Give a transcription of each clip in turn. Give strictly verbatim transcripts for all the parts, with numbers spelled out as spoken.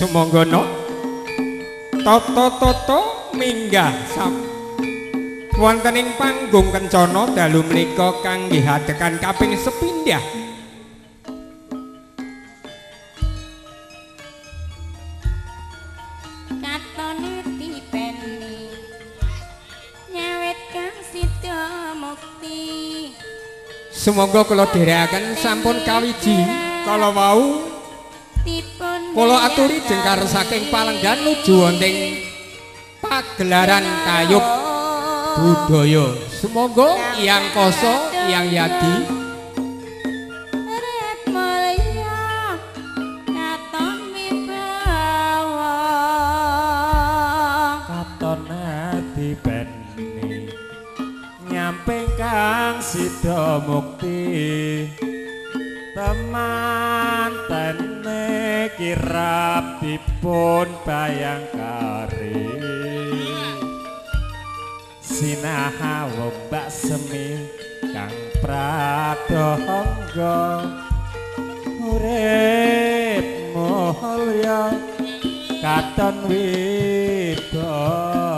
Sumangga no tata-tata minggah sam wonten ing panggung kencana dalu menika kangge hadekan kaping sepindhah. Katone dipeni nyawet kang sida mukti. Sumangga kula dherekaken sampun kawiji kala wau kula aturi jengkar saking Palenggan nuju wonten pagelaran kayub budaya. Sumangga Hyang Kasa Hyang Yadi Rep mulya katon wibawa katon dipeni nyamping kang sida mukti temantene kirap dipun bayangkari sinaha mbak semi kang pradangga urip mulya katon wibawa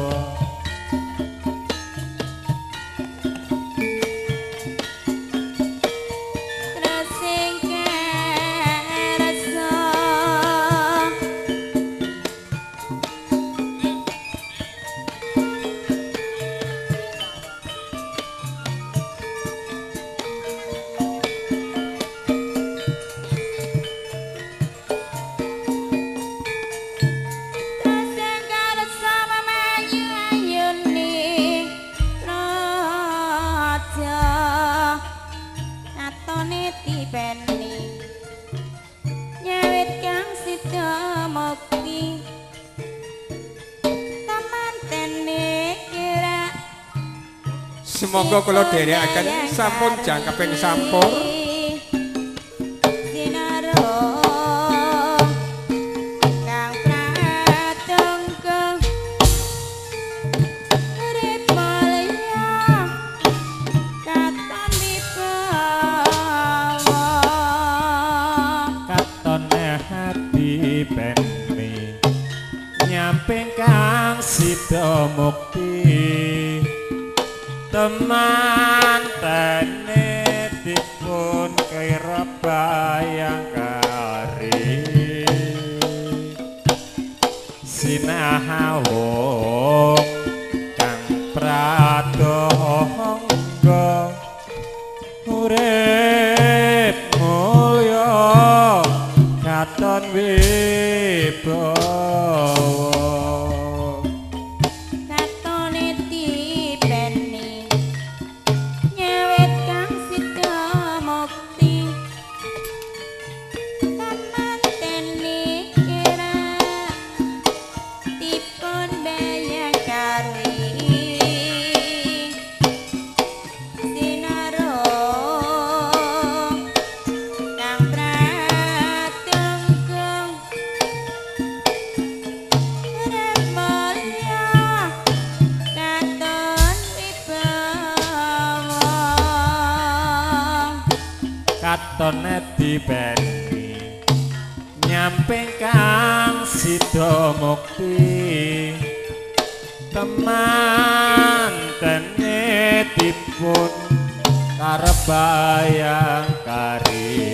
Sumangga kula dherekaken sampun jangkeping sampur nyamping kang sida mukti temantene dipun kira bayangkari sinaha wong kang pradangga urip mulya katon wibawa katone dipeni nyamping kang sida mukti temantene dipun karep bayangkari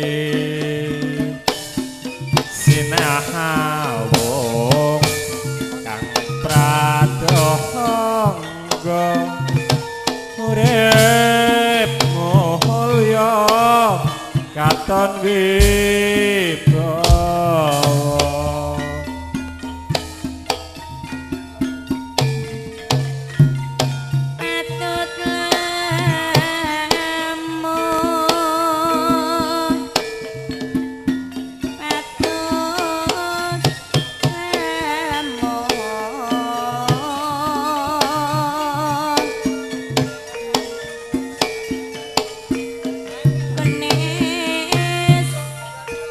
sinaha wong kang pradangga urip mulya katon wibawa patut lamun patut lamun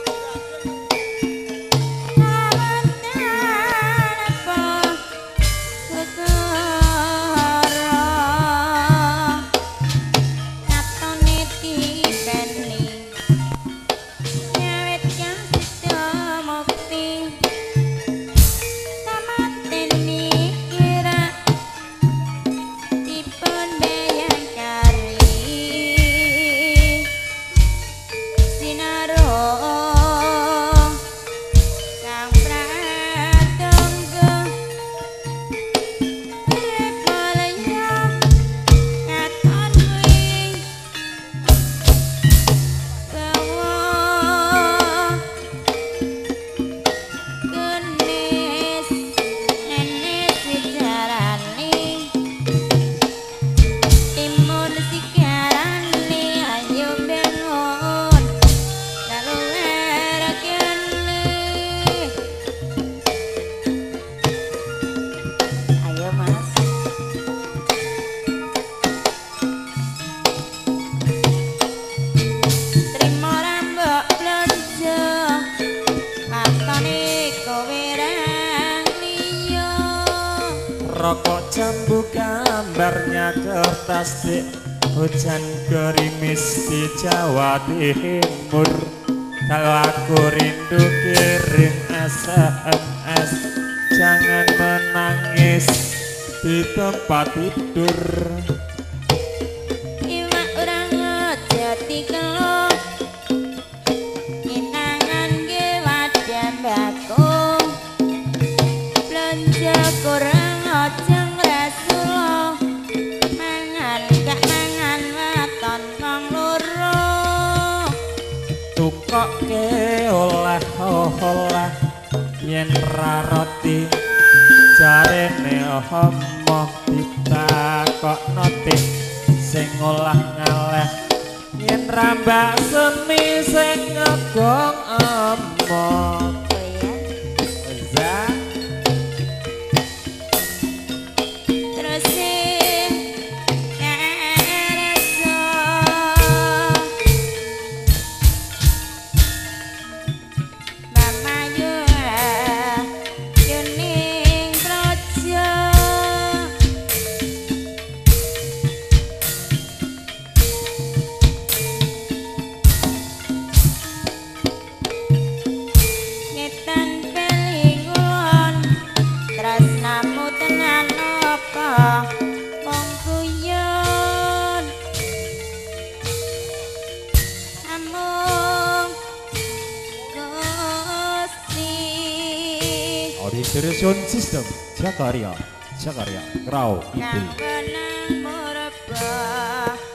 rokok jambu gambarnya kertas dik hujan gerimis di Jawa Timur kalau aku rindu kirim S M S jangan menangis di tempat tidur iwak ora ngejati kelong kinangan ge wadah mbako belanja kurang aja ngrasulo mangan gak mangan waton wong loro tukoke oleh-oleh yen ra roti jarene omong ditakokno tik sing olah ngaleh yen rambak semi sing ngegong omong oh ya za terusin kareso mama yo yuning projo ngetan pelingulon tresnamu tenan apa wong guyon amung Gusti Orientation System Jakarta Jakarta Grau kang itu benang murba